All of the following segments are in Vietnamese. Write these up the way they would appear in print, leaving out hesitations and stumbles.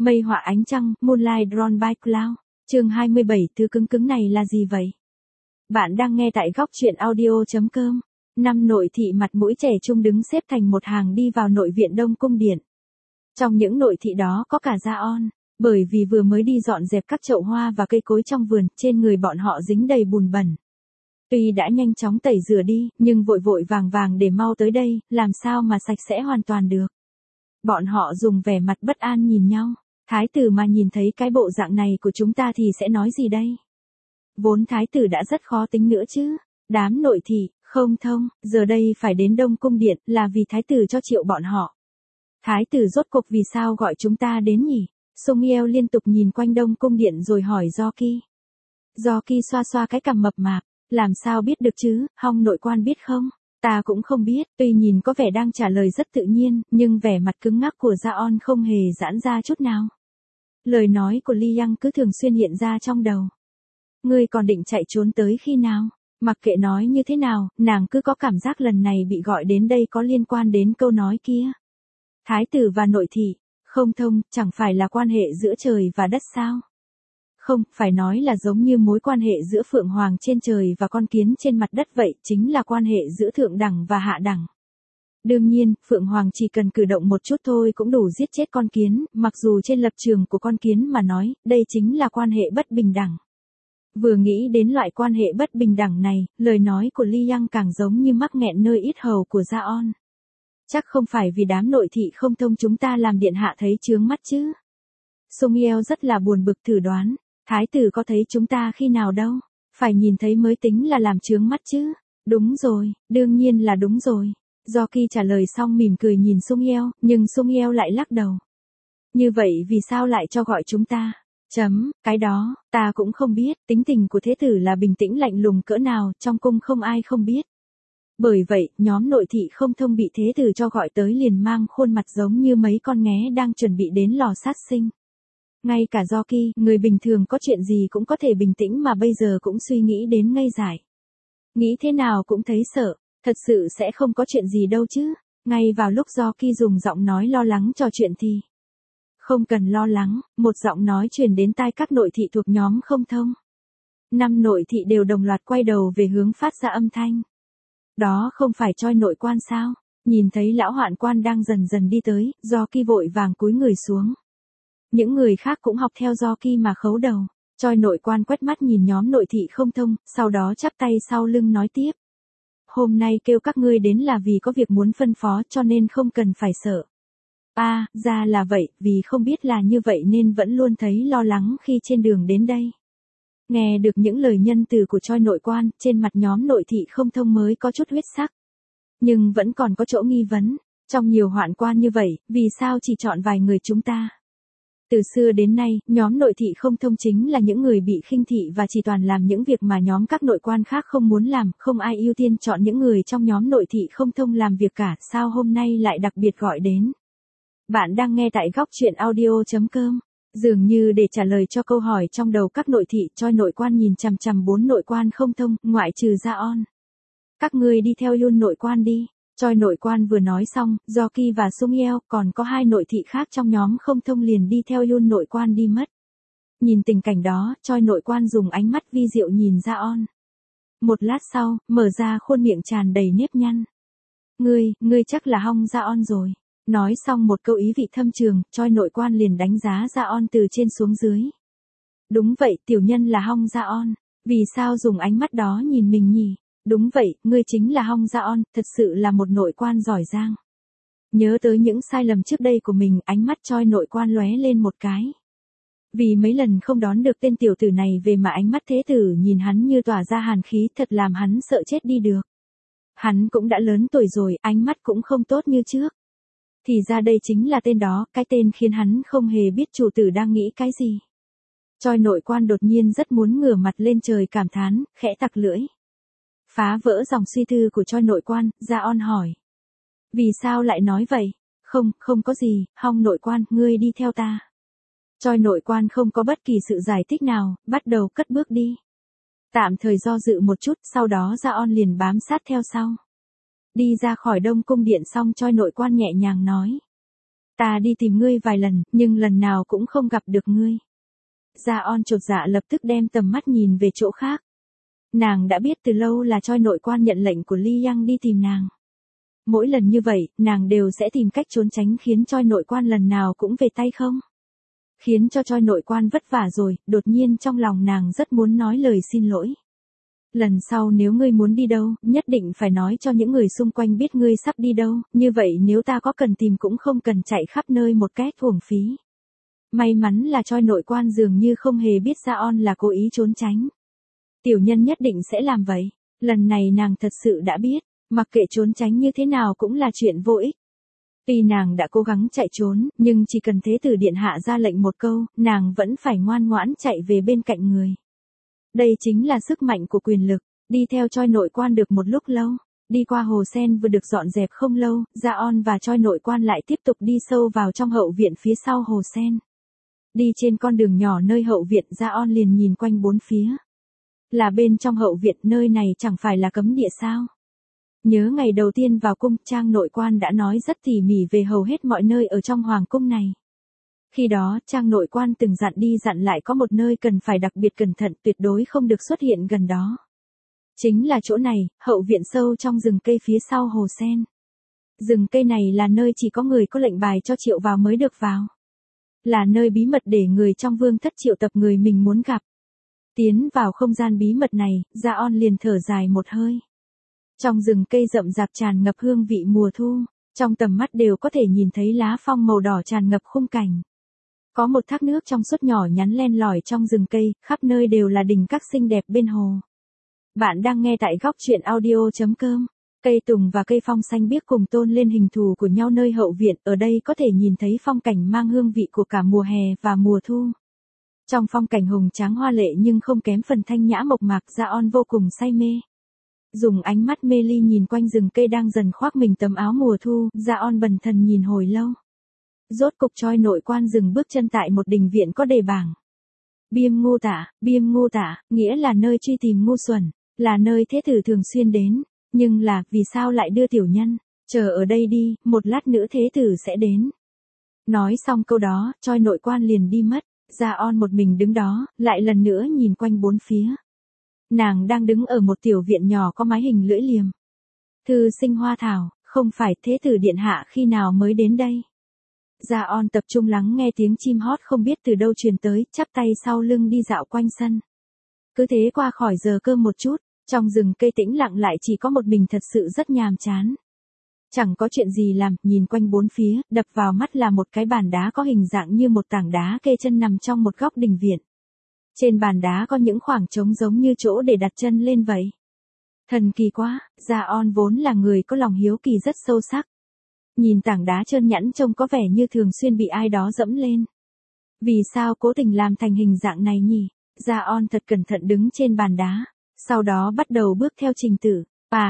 Mây họa ánh trăng, Moonlight Drawn by Cloud. Chương 27, thứ cứng cứng này là gì vậy? Bạn đang nghe tại góc truyện audio.com. 5 nội thị mặt mũi trẻ trung đứng xếp thành một hàng đi vào nội viện Đông Cung Điện. Trong những nội thị đó có cả Gia On, bởi vì vừa mới đi dọn dẹp các chậu hoa và cây cối trong vườn, trên người bọn họ dính đầy bùn bẩn. Tuy đã nhanh chóng tẩy rửa đi, nhưng vội vội vàng vàng để mau tới đây, làm sao mà sạch sẽ hoàn toàn được. Bọn họ dùng vẻ mặt bất an nhìn nhau. Thái tử mà nhìn thấy cái bộ dạng này của chúng ta thì sẽ nói gì đây? Vốn thái tử đã rất khó tính nữa chứ. Đám nội thị, không thông, giờ đây phải đến Đông Cung Điện là vì thái tử cho triệu bọn họ. Thái tử rốt cuộc vì sao gọi chúng ta đến nhỉ? Sung Yeo liên tục nhìn quanh Đông Cung Điện rồi hỏi Doki. Doki xoa xoa cái cằm mập mạp, làm sao biết được chứ, Hong nội quan biết không? Ta cũng không biết, tuy nhìn có vẻ đang trả lời rất tự nhiên, nhưng vẻ mặt cứng ngắc của Gia On không hề giãn ra chút nào. Lời nói của Li Yang cứ thường xuyên hiện ra trong đầu. Ngươi còn định chạy trốn tới khi nào? Mặc kệ nói như thế nào, nàng cứ có cảm giác lần này bị gọi đến đây có liên quan đến câu nói kia. Thái tử và nội thị, không thông, chẳng phải là quan hệ giữa trời và đất sao? Không, phải nói là giống như mối quan hệ giữa Phượng Hoàng trên trời và con kiến trên mặt đất vậy, chính là quan hệ giữa thượng đẳng và hạ đẳng. Đương nhiên, Phượng Hoàng chỉ cần cử động một chút thôi cũng đủ giết chết con kiến, mặc dù trên lập trường của con kiến mà nói, đây chính là quan hệ bất bình đẳng. Vừa nghĩ đến loại quan hệ bất bình đẳng này, lời nói của Li Yang càng giống như mắc nghẹn nơi yết hầu của Gia On. Chắc không phải vì đám nội thị không thông chúng ta làm điện hạ thấy chướng mắt chứ. Sung Yeo rất là buồn bực thử đoán, thái tử có thấy chúng ta khi nào đâu, phải nhìn thấy mới tính là làm chướng mắt chứ. Đúng rồi, đương nhiên là đúng rồi. Doki trả lời xong mỉm cười nhìn Sung Yeo, nhưng Sung Yeo lại lắc đầu. Như vậy vì sao lại cho gọi chúng ta? Cái đó, ta cũng không biết, tính tình của thế tử là bình tĩnh lạnh lùng cỡ nào, trong cung không ai không biết. Bởi vậy, nhóm nội thị không thông bị thế tử cho gọi tới liền mang khuôn mặt giống như mấy con nghé đang chuẩn bị đến lò sát sinh. Ngay cả Doki, người bình thường có chuyện gì cũng có thể bình tĩnh mà bây giờ cũng suy nghĩ đến ngây dại. Nghĩ thế nào cũng thấy sợ, thật sự sẽ không có chuyện gì đâu chứ. Ngay vào lúc Doki dùng giọng nói lo lắng trò chuyện thì. Không cần lo lắng, một giọng nói truyền đến tai các nội thị thuộc nhóm không thông. 5 nội thị đều đồng loạt quay đầu về hướng phát ra âm thanh. Đó không phải Choi nội quan sao? Nhìn thấy lão hoạn quan đang dần dần đi tới, Doki vội vàng cúi người xuống. Những người khác cũng học theo Doki mà khấu đầu. Choi nội quan quét mắt nhìn nhóm nội thị không thông, sau đó chắp tay sau lưng nói tiếp. Hôm nay kêu các ngươi đến là vì có việc muốn phân phó cho nên không cần phải sợ. Ra là vậy, vì không biết là như vậy nên vẫn luôn thấy lo lắng khi trên đường đến đây. Nghe được những lời nhân từ của Choi nội quan, trên mặt nhóm nội thị không thông mới có chút huyết sắc. Nhưng vẫn còn có chỗ nghi vấn, trong nhiều hoạn quan như vậy, vì sao chỉ chọn vài người chúng ta? Từ xưa đến nay, nhóm nội thị không thông chính là những người bị khinh thị và chỉ toàn làm những việc mà nhóm các nội quan khác không muốn làm, không ai ưu tiên chọn những người trong nhóm nội thị không thông làm việc cả, sao hôm nay lại đặc biệt gọi đến? Bạn đang nghe tại góc truyện audio.com. Dường như để trả lời cho câu hỏi trong đầu các nội thị, Choi nội quan nhìn chằm chằm 4 nội quan không thông, ngoại trừ Gia On. Các ngươi đi theo Yun nội quan đi. Choi nội quan vừa nói xong, Doki và Sung Yeo, còn có 2 nội thị khác trong nhóm không thông liền đi theo Yun nội quan đi mất. Nhìn tình cảnh đó, Choi nội quan dùng ánh mắt vi diệu nhìn Gia On. Một lát sau, mở ra khuôn miệng tràn đầy nếp nhăn. Ngươi chắc là Hong Gia On rồi. Nói xong một câu ý vị thâm trường, Choi nội quan liền đánh giá Gia On từ trên xuống dưới. Đúng vậy, tiểu nhân là Hong Gia On. Vì sao dùng ánh mắt đó nhìn mình nhỉ? Đúng vậy, ngươi chính là Hong Gia On, thật sự là một nội quan giỏi giang. Nhớ tới những sai lầm trước đây của mình, ánh mắt Choi nội quan lóe lên một cái. Vì mấy lần không đón được tên tiểu tử này về mà ánh mắt thế tử nhìn hắn như tỏa ra hàn khí, thật làm hắn sợ chết đi được. Hắn cũng đã lớn tuổi rồi, ánh mắt cũng không tốt như trước. Thì ra đây chính là tên đó, cái tên khiến hắn không hề biết chủ tử đang nghĩ cái gì. Choi nội quan đột nhiên rất muốn ngửa mặt lên trời cảm thán, khẽ tặc lưỡi. Phá vỡ dòng suy tư của Choi nội quan, Gia On hỏi. Vì sao lại nói vậy? Không có gì, Hong nội quan, ngươi đi theo ta. Choi nội quan không có bất kỳ sự giải thích nào, bắt đầu cất bước đi. Tạm thời do dự một chút, sau đó Gia On liền bám sát theo sau. Đi ra khỏi Đông Cung Điện xong Choi nội quan nhẹ nhàng nói. Ta đi tìm ngươi vài lần, nhưng lần nào cũng không gặp được ngươi. Gia-on chột dạ lập tức đem tầm mắt nhìn về chỗ khác. Nàng đã biết từ lâu là Choi nội quan nhận lệnh của Lee Young đi tìm nàng. Mỗi lần như vậy, nàng đều sẽ tìm cách trốn tránh khiến Choi nội quan lần nào cũng về tay không. Khiến cho Choi nội quan vất vả rồi, đột nhiên trong lòng nàng rất muốn nói lời xin lỗi. Lần sau nếu ngươi muốn đi đâu, nhất định phải nói cho những người xung quanh biết ngươi sắp đi đâu, như vậy nếu ta có cần tìm cũng không cần chạy khắp nơi một cách uổng phí. May mắn là Choi nội quan dường như không hề biết Gia-on là cố ý trốn tránh. Tiểu nhân nhất định sẽ làm vậy. Lần này nàng thật sự đã biết, mặc kệ trốn tránh như thế nào cũng là chuyện vô ích. Tuy nàng đã cố gắng chạy trốn, nhưng chỉ cần thế tử điện hạ ra lệnh một câu, nàng vẫn phải ngoan ngoãn chạy về bên cạnh người. Đây chính là sức mạnh của quyền lực. Đi theo Choi nội quan được một lúc lâu, đi qua hồ sen vừa được dọn dẹp không lâu, Gia-on và Choi nội quan lại tiếp tục đi sâu vào trong hậu viện phía sau hồ sen. Đi trên con đường nhỏ nơi hậu viện, Gia-on liền nhìn quanh bốn phía. Là bên trong hậu viện, nơi này chẳng phải là cấm địa sao? Nhớ ngày đầu tiên vào cung, Trang nội quan đã nói rất tỉ mỉ về hầu hết mọi nơi ở trong hoàng cung này. Khi đó, Trang nội quan từng dặn đi dặn lại có một nơi cần phải đặc biệt cẩn thận, tuyệt đối không được xuất hiện gần đó. Chính là chỗ này, hậu viện sâu trong rừng cây phía sau hồ sen. Rừng cây này là nơi chỉ có người có lệnh bài cho triệu vào mới được vào. Là nơi bí mật để người trong vương thất triệu tập người mình muốn gặp. Tiến vào không gian bí mật này, Gia-on liền thở dài một hơi. Trong rừng cây rậm rạp tràn ngập hương vị mùa thu, trong tầm mắt đều có thể nhìn thấy lá phong màu đỏ tràn ngập khung cảnh. Có một thác nước trong suốt nhỏ nhắn len lỏi trong rừng cây, khắp nơi đều là đình các xinh đẹp bên hồ. Bạn đang nghe tại góc truyện audio.com. Cây tùng và cây phong xanh biếc cùng tôn lên hình thù của nhau nơi hậu viện, ở đây có thể nhìn thấy phong cảnh mang hương vị của cả mùa hè và mùa thu. Trong phong cảnh hùng tráng hoa lệ nhưng không kém phần thanh nhã mộc mạc, Gia-on vô cùng say mê. Dùng ánh mắt mê ly nhìn quanh rừng cây đang dần khoác mình tấm áo mùa thu, Gia-on bần thần nhìn hồi lâu. Rốt cục Choi nội quan dừng bước chân tại một đình viện có đề bảng. Biêm ngô tả, nghĩa là nơi truy tìm ngu xuẩn, là nơi thế tử thường xuyên đến, nhưng là, vì sao lại đưa tiểu nhân, chờ ở đây đi, một lát nữa thế tử sẽ đến. Nói xong câu đó, Choi nội quan liền đi mất, Gia-on một mình đứng đó, lại lần nữa nhìn quanh bốn phía. Nàng đang đứng ở một tiểu viện nhỏ có mái hình lưỡi liềm. Thư sinh hoa thảo, không phải thế tử điện hạ khi nào mới đến đây. Gia-on tập trung lắng nghe tiếng chim hót không biết từ đâu truyền tới, chắp tay sau lưng đi dạo quanh sân. Cứ thế qua khỏi giờ cơm một chút, trong rừng cây tĩnh lặng lại chỉ có một mình thật sự rất nhàm chán. Chẳng có chuyện gì làm, nhìn quanh bốn phía, đập vào mắt là một cái bàn đá có hình dạng như một tảng đá kê chân nằm trong một góc đình viện. Trên bàn đá có những khoảng trống giống như chỗ để đặt chân lên vậy. Thần kỳ quá, Gia-on vốn là người có lòng hiếu kỳ rất sâu sắc. Nhìn tảng đá trơn nhẵn trông có vẻ như thường xuyên bị ai đó dẫm lên. Vì sao cố tình làm thành hình dạng này nhỉ? Gia-on thật cẩn thận đứng trên bàn đá, sau đó bắt đầu bước theo trình tự.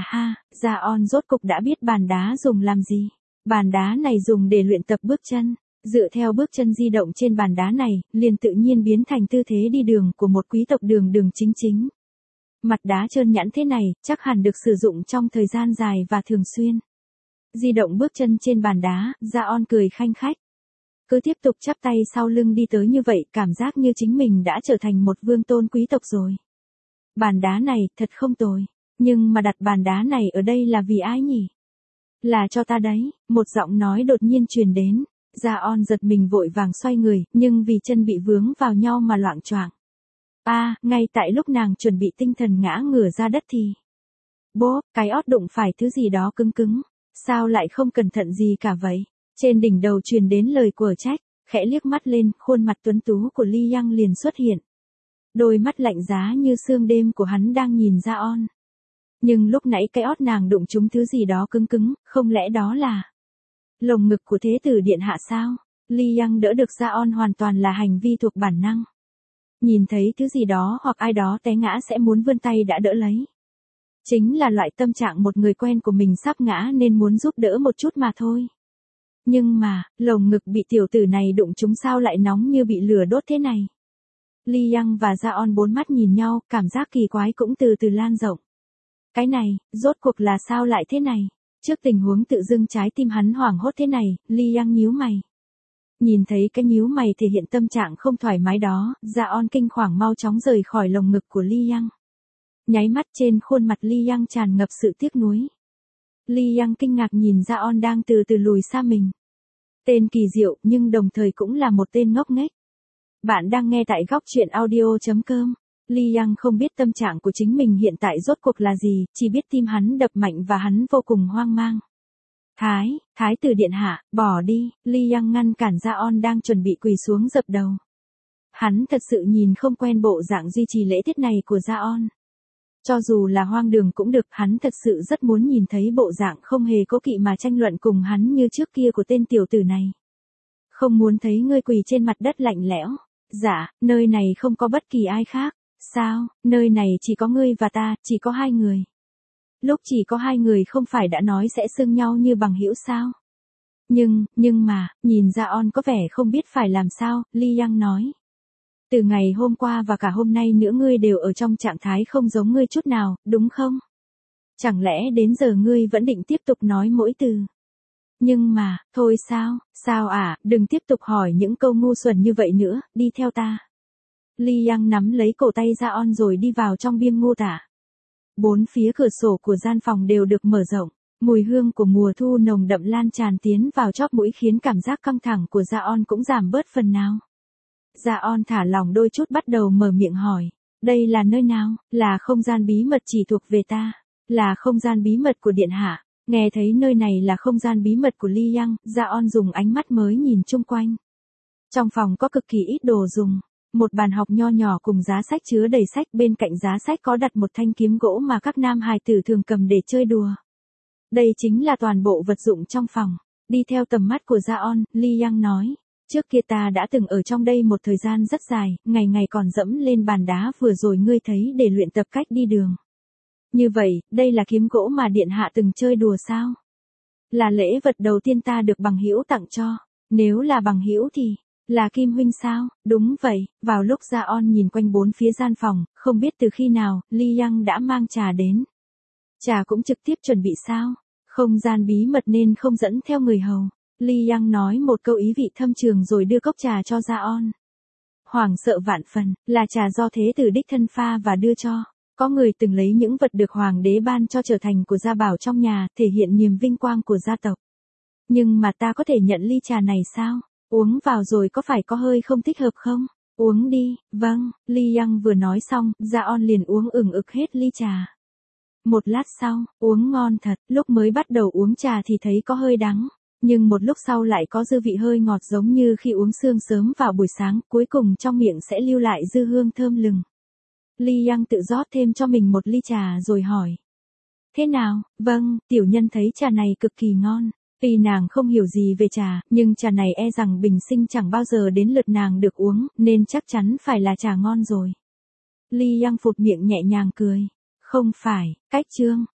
Gia-on rốt cục đã biết bàn đá dùng làm gì. Bàn đá này dùng để luyện tập bước chân. Dựa theo bước chân di động trên bàn đá này, liền tự nhiên biến thành tư thế đi đường của một quý tộc đường đường chính chính. Mặt đá trơn nhẵn thế này, chắc hẳn được sử dụng trong thời gian dài và thường xuyên. Di động bước chân trên bàn đá, Gia-on cười khanh khách. Cứ tiếp tục chắp tay sau lưng đi tới như vậy, cảm giác như chính mình đã trở thành một vương tôn quý tộc rồi. Bàn đá này, thật không tồi. Nhưng mà đặt bàn đá này ở đây là vì ai nhỉ? Là cho ta đấy, một giọng nói đột nhiên truyền đến. Gia-on giật mình vội vàng xoay người, nhưng vì chân bị vướng vào nhau mà loạng choạng. Ngay tại lúc nàng chuẩn bị tinh thần ngã ngửa ra đất thì... Bốp, cái ót đụng phải thứ gì đó cứng cứng. Sao lại không cẩn thận gì cả vậy? Trên đỉnh đầu truyền đến lời của trách, khẽ liếc mắt lên, khuôn mặt tuấn tú của Lee Young liền xuất hiện. Đôi mắt lạnh giá như sương đêm của hắn đang nhìn Gia-on. Nhưng lúc nãy cái ót nàng đụng trúng thứ gì đó cứng cứng, không lẽ đó là... lồng ngực của thế tử điện hạ sao? Lee Young đỡ được Gia-on hoàn toàn là hành vi thuộc bản năng. Nhìn thấy thứ gì đó hoặc ai đó té ngã sẽ muốn vươn tay đã đỡ lấy. Chính là loại tâm trạng một người quen của mình sắp ngã nên muốn giúp đỡ một chút mà thôi. Nhưng mà, lồng ngực bị tiểu tử này đụng trúng sao lại nóng như bị lửa đốt thế này? Lee Young và Gia-on bốn mắt nhìn nhau, cảm giác kỳ quái cũng từ từ lan rộng. Cái này, rốt cuộc là sao lại thế này? Trước tình huống tự dưng trái tim hắn hoảng hốt thế này, Lee Young nhíu mày. Nhìn thấy cái nhíu mày thể hiện tâm trạng không thoải mái đó, Jaon kinh hoàng mau chóng rời khỏi lồng ngực của Lee Young. Nháy mắt trên khuôn mặt Lee Young tràn ngập sự tiếc nuối. Lee Young kinh ngạc nhìn Jaon đang từ từ lùi xa mình. Tên kỳ diệu nhưng đồng thời cũng là một tên ngốc nghếch. Bạn đang nghe tại góc truyện audio.com. Lee Young không biết tâm trạng của chính mình hiện tại rốt cuộc là gì, chỉ biết tim hắn đập mạnh và hắn vô cùng hoang mang. Thái tử điện hạ, bỏ đi, Lee Young ngăn cản Jaon đang chuẩn bị quỳ xuống dập đầu. Hắn thật sự nhìn không quen bộ dạng duy trì lễ tiết này của Jaon. Cho dù là hoang đường cũng được, hắn thật sự rất muốn nhìn thấy bộ dạng không hề cố kỵ mà tranh luận cùng hắn như trước kia của tên tiểu tử này. Không muốn thấy ngươi quỳ trên mặt đất lạnh lẽo. Dạ, nơi này không có bất kỳ ai khác. Sao, nơi này chỉ có ngươi và ta, chỉ có hai người. Lúc chỉ có hai người không phải đã nói sẽ xưng nhau như bằng hữu sao? Nhưng mà, nhìn Jaon có vẻ không biết phải làm sao, Lee Young nói. Từ ngày hôm qua và cả hôm nay nữa ngươi đều ở trong trạng thái không giống ngươi chút nào, đúng không? Chẳng lẽ đến giờ ngươi vẫn định tiếp tục nói mỗi từ? Nhưng mà, thôi sao đừng tiếp tục hỏi những câu ngu xuẩn như vậy nữa, đi theo ta. Lee Young nắm lấy cổ tay Jaon rồi đi vào trong biên mô tả. Bốn phía cửa sổ của gian phòng đều được mở rộng, mùi hương của mùa thu nồng đậm lan tràn tiến vào chóp mũi khiến cảm giác căng thẳng của Jaon cũng giảm bớt phần nào. Jaon thả lỏng đôi chút bắt đầu mở miệng hỏi, đây là nơi nào? Là không gian bí mật chỉ thuộc về ta, là không gian bí mật của điện hạ. Nghe thấy nơi này là không gian bí mật của Lee Young, Jaon dùng ánh mắt mới nhìn chung quanh. Trong phòng có cực kỳ ít đồ dùng. Một bàn học nho nhỏ cùng giá sách chứa đầy sách, bên cạnh giá sách có đặt một thanh kiếm gỗ mà các nam hài tử thường cầm để chơi đùa. Đây chính là toàn bộ vật dụng trong phòng. Đi theo tầm mắt của Jaon, Lee Young nói, trước kia ta đã từng ở trong đây một thời gian rất dài, ngày ngày còn dẫm lên bàn đá vừa rồi ngươi thấy để luyện tập cách đi đường. Như vậy, đây là kiếm gỗ mà điện hạ từng chơi đùa sao? Là lễ vật đầu tiên ta được bằng hữu tặng cho. Nếu là bằng hữu thì là Kim huynh sao? Đúng vậy, vào lúc Jaon nhìn quanh bốn phía gian phòng, không biết từ khi nào, Lee Young đã mang trà đến. Trà cũng trực tiếp chuẩn bị sao? Không gian bí mật nên không dẫn theo người hầu. Lee Young nói một câu ý vị thâm trường rồi đưa cốc trà cho Jaon. Hoảng sợ vạn phần, là trà do thế tử đích thân pha và đưa cho. Có người từng lấy những vật được hoàng đế ban cho trở thành của gia bảo trong nhà, thể hiện niềm vinh quang của gia tộc. Nhưng mà ta có thể nhận ly trà này sao? Uống vào rồi có phải có hơi không thích hợp không? Uống đi, vâng, Lee Young vừa nói xong, Jaon liền uống ừng ực hết ly trà. Một lát sau, uống ngon thật, lúc mới bắt đầu uống trà thì thấy có hơi đắng, nhưng một lúc sau lại có dư vị hơi ngọt giống như khi uống sương sớm vào buổi sáng, cuối cùng trong miệng sẽ lưu lại dư hương thơm lừng. Lee Young tự rót thêm cho mình một ly trà rồi hỏi. Thế nào? Vâng, tiểu nhân thấy trà này cực kỳ ngon. Tuy nàng không hiểu gì về trà, nhưng trà này e rằng bình sinh chẳng bao giờ đến lượt nàng được uống, nên chắc chắn phải là trà ngon rồi. Lee Young phụt miệng nhẹ nhàng cười. Không phải, cách chương,